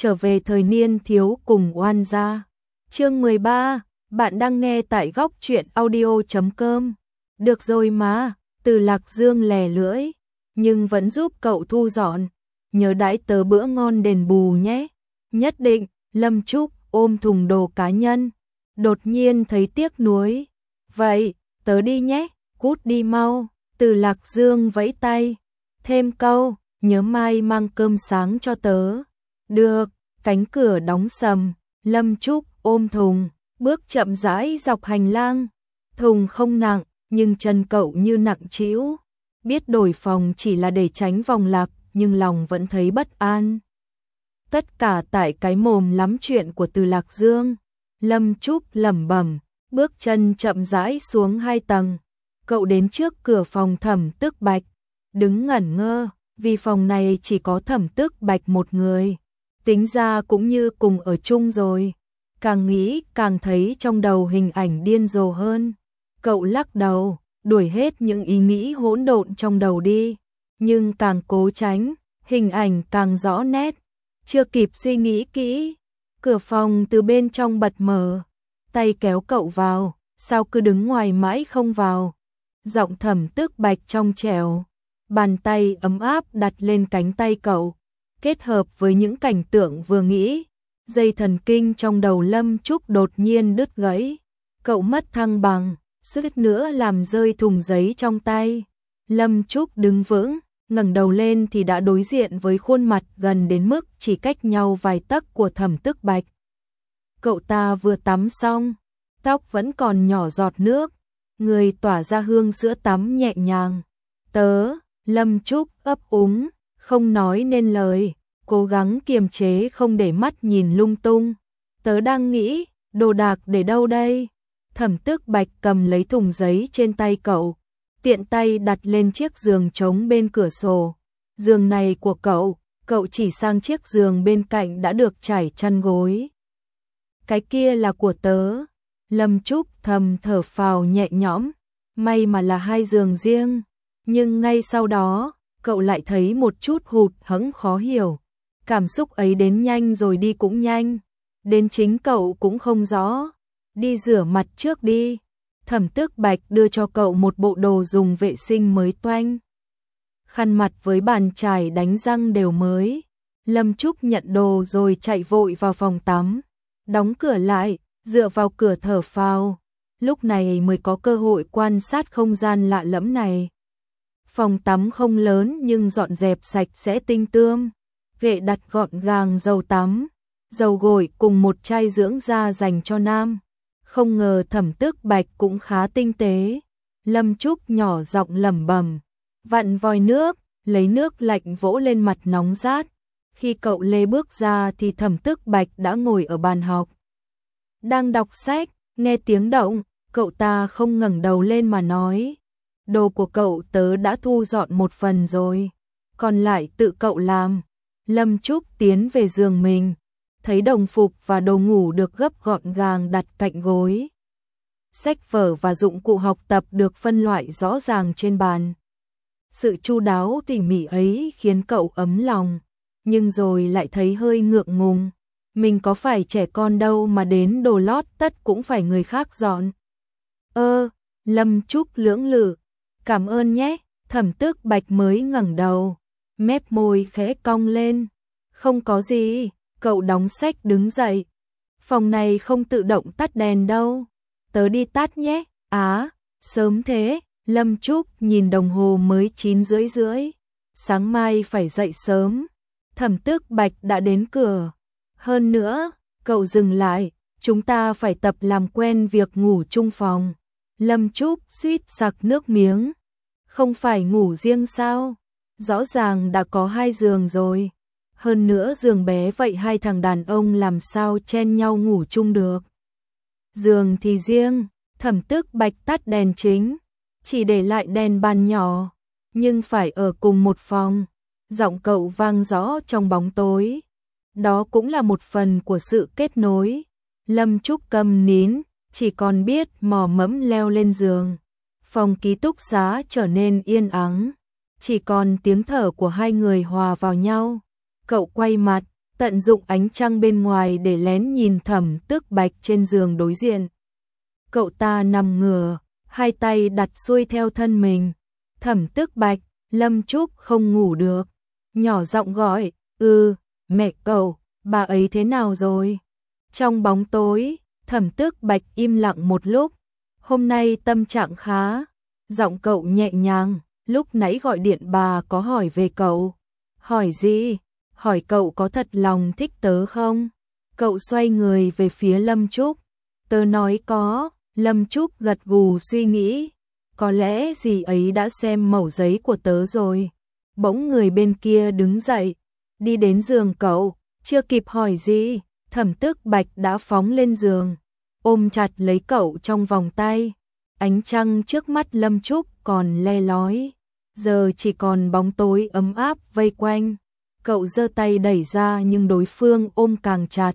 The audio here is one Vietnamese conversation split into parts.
trở về thời niên thiếu cùng oan gia. Chương 13, bạn đang nghe tại góc truyện audio.com. Được rồi mà, Từ Lạc Dương lè lưỡi, nhưng vẫn giúp cậu thu dọn. Nhớ đãi tớ bữa ngon đền bù nhé. Nhất định. Lâm Trúc ôm thùng đồ cá nhân, đột nhiên thấy tiếc nuối. Vậy, tớ đi nhé, cút đi mau. Từ Lạc Dương vẫy tay, thêm câu, nhớ mai mang cơm sáng cho tớ. Được. Cánh cửa đóng sầm, Lâm Trúc ôm thùng, bước chậm rãi dọc hành lang. Thùng không nặng, nhưng chân cậu như nặng trĩu. Biết đổi phòng chỉ là để tránh vòng lặp, nhưng lòng vẫn thấy bất an. Tất cả tại cái mồm lắm chuyện của Từ Lạc Dương. Lâm Trúc lẩm bẩm, bước chân chậm rãi xuống 2 tầng. Cậu đến trước cửa phòng Thẩm Tức Bạch, đứng ngẩn ngơ, vì phòng này chỉ có Thẩm Tức Bạch một người. Tính ra cũng như cùng ở chung rồi. Càng nghĩ càng thấy trong đầu hình ảnh điên rồ hơn. Cậu lắc đầu, đuổi hết những ý nghĩ hỗn độn trong đầu đi. Nhưng càng cố tránh, hình ảnh càng rõ nét. Chưa kịp suy nghĩ kỹ, cửa phòng từ bên trong bật mở. Tay kéo cậu vào, sao cứ đứng ngoài mãi không vào. Giọng Thẩm Tức Bạch trong trẻo, bàn tay ấm áp đặt lên cánh tay cậu. Kết hợp với những cảnh tượng vừa nghĩ, dây thần kinh trong đầu Lâm Trúc đột nhiên đứt gãy. Cậu mất thăng bằng, suýt nữa làm rơi thùng giấy trong tay. Lâm Trúc đứng vững, ngẩng đầu lên thì đã đối diện với khuôn mặt gần đến mức chỉ cách nhau vài tấc của Thẩm Tức Bạch. Cậu ta vừa tắm xong, tóc vẫn còn nhỏ giọt nước, người tỏa ra hương sữa tắm nhẹ nhàng. Tớ, Lâm Trúc ấp úng, không nói nên lời, cố gắng kiềm chế không để mắt nhìn lung tung. Tớ đang nghĩ, đồ đạc để đâu đây? Thẩm Tức Bạch cầm lấy thùng giấy trên tay cậu, tiện tay đặt lên chiếc giường trống bên cửa sổ. Giường này của cậu chỉ sang chiếc giường bên cạnh đã được trải chăn gối. Cái kia là của tớ. Lâm Trúc thầm thở phào nhẹ nhõm, may mà là 2 giường riêng. Nhưng ngay sau đó, cậu lại thấy một chút hụt hẫng khó hiểu. Cảm xúc ấy đến nhanh rồi đi cũng nhanh, đến chính cậu cũng không rõ. Đi rửa mặt trước đi. Thẩm Tức Bạch đưa cho cậu một bộ đồ dùng vệ sinh mới toanh. Khăn mặt với bàn chải đánh răng đều mới. Lâm Trúc nhận đồ rồi chạy vội vào phòng tắm. Đóng cửa lại, dựa vào cửa thở phào. Lúc này mới có cơ hội quan sát không gian lạ lẫm này. Phòng tắm không lớn nhưng dọn dẹp sạch sẽ tinh tươm. Ghệ đặt gọn gàng, dầu tắm, dầu gội cùng một chai dưỡng da dành cho nam. Không ngờ Thẩm Tức Bạch cũng khá tinh tế. Lâm Trúc nhỏ giọng lẩm bẩm, vặn vòi nước, lấy nước lạnh vỗ lên mặt nóng rát. Khi cậu lê bước ra thì Thẩm Tức Bạch đã ngồi ở bàn học, đang đọc sách. Nghe tiếng động, cậu ta không ngẩng đầu lên mà nói, đồ của cậu tớ đã thu dọn một phần rồi, còn lại tự cậu làm. Lâm Trúc tiến về giường mình, thấy đồng phục và đồ ngủ được gấp gọn gàng đặt cạnh gối. Sách vở và dụng cụ học tập được phân loại rõ ràng trên bàn. Sự chu đáo tỉ mỉ ấy khiến cậu ấm lòng, nhưng rồi lại thấy hơi ngượng ngùng. Mình có phải trẻ con đâu mà đến đồ lót tất cũng phải người khác dọn. Lâm Trúc lưỡng lự, cảm ơn nhé. Thẩm Tức Bạch mới ngẩng đầu, mép môi khẽ cong lên. Không có gì. Cậu đóng sách đứng dậy. Phòng này không tự động tắt đèn đâu. Tớ đi tắt nhé. Sớm thế. Lâm Trúc nhìn đồng hồ mới 9:30. Sáng mai phải dậy sớm. Thẩm Tức Bạch đã đến cửa. Hơn nữa, cậu dừng lại, chúng ta phải tập làm quen việc ngủ chung phòng. Lâm Trúc suýt sặc nước miếng. Không phải ngủ riêng sao? Rõ ràng đã có 2 giường rồi. Hơn nữa giường bé vậy 2 thằng đàn ông làm sao chen nhau ngủ chung được. Giường thì riêng. Thẩm Tức Bạch tắt đèn chính, chỉ để lại đèn bàn nhỏ, nhưng phải ở cùng một phòng. Giọng cậu vang rõ trong bóng tối. Đó cũng là một phần của sự kết nối. Lâm Trúc câm nín, chỉ còn biết mò mẫm leo lên giường. Phòng ký túc xá trở nên yên ắng, chỉ còn tiếng thở của 2 người hòa vào nhau. Cậu quay mặt, tận dụng ánh trăng bên ngoài để lén nhìn Thẩm Tước Bạch trên giường đối diện. Cậu ta nằm ngửa, hai tay đặt xuôi theo thân mình. Thẩm Tước Bạch, Lâm Trúc không ngủ được, nhỏ giọng gọi, mẹ cậu, bà ấy thế nào rồi? Trong bóng tối, Thẩm Tước Bạch im lặng một lúc, hôm nay tâm trạng khá, giọng cậu nhẹ nhàng, lúc nãy gọi điện bà có hỏi về cậu. Hỏi gì? Hỏi cậu có thật lòng thích tớ không? Cậu xoay người về phía Lâm Trúc. Tớ nói có. Lâm Trúc gật gù suy nghĩ. Có lẽ dì ấy đã xem mẩu giấy của tớ rồi. Bỗng người bên kia đứng dậy, đi đến giường cậu, chưa kịp hỏi gì, Thẩm Tước Bạch đã phóng lên giường, ôm chặt lấy cậu trong vòng tay. Ánh trăng trước mắt Lâm Trúc còn le lói, giờ chỉ còn bóng tối ấm áp vây quanh. Cậu giơ tay đẩy ra nhưng đối phương ôm càng chặt.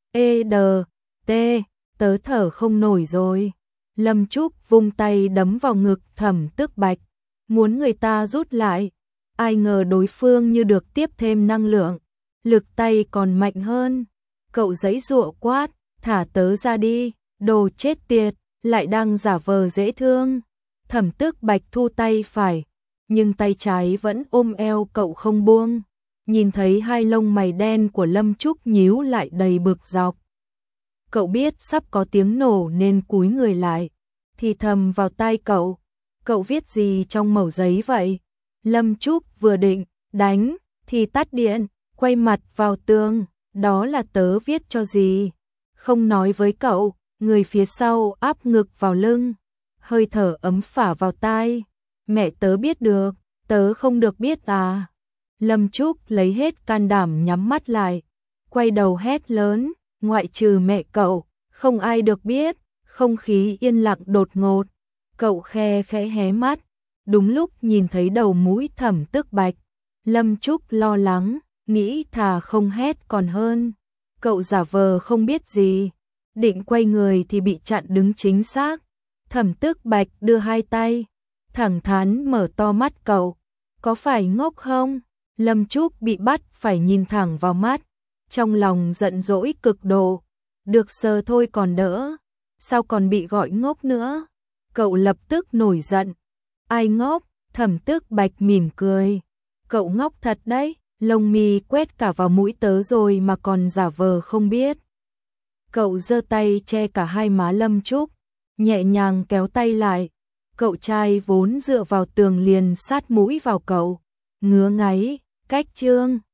Tớ thở không nổi rồi. Lâm Trúc vung tay đấm vào ngực Thẩm Tước Bạch, muốn người ta rút lại. Ai ngờ đối phương như được tiếp thêm năng lượng, lực tay còn mạnh hơn. Cậu giãy giụa quát, thả tớ ra đi, đồ chết tiệt, lại đang giả vờ dễ thương. Thẩm Tước Bạch thu tay phải, nhưng tay trái vẫn ôm eo cậu không buông. Nhìn thấy hai lông mày đen của Lâm Trúc nhíu lại đầy bực dọc. Cậu biết sắp có tiếng nổ nên cúi người lại, thì thầm vào tai cậu. Cậu viết gì trong mẩu giấy vậy? Lâm Trúc vừa định đánh thì tắt điện, quay mặt vào tường. Đó là tớ viết cho dì. Không nói với cậu, người phía sau áp ngực vào lưng, hơi thở ấm phả vào tai. Mẹ tớ biết được, tớ không được biết à? Lâm Trúc lấy hết can đảm nhắm mắt lại, quay đầu hét lớn, ngoại trừ mẹ cậu, không ai được biết. Không khí yên lặng đột ngột, cậu khẽ hé mắt, đúng lúc nhìn thấy đầu mũi Thẩm Tước Bạch. Lâm Trúc lo lắng, nghĩ thà không hét còn hơn. Cậu giả vờ không biết gì, định quay người thì bị chặn đứng chính xác. Thẩm Tước Bạch đưa hai tay, thẳng thắn mở to mắt cậu. Có phải ngốc không? Lâm Trúc bị bắt phải nhìn thẳng vào mắt, trong lòng giận dỗi cực độ. Được sờ thôi còn đỡ, sao còn bị gọi ngốc nữa? Cậu lập tức nổi giận. Ai ngốc? Thẩm Tước Bạch mỉm cười. Cậu ngốc thật đấy, lông mi quét cả vào mũi tớ rồi mà còn giả vờ không biết. Cậu giơ tay che cả hai má Lâm Trúc, nhẹ nhàng kéo tay lại. Cậu trai vốn dựa vào tường liền sát mũi vào cậu, ngứa ngáy, cách chương.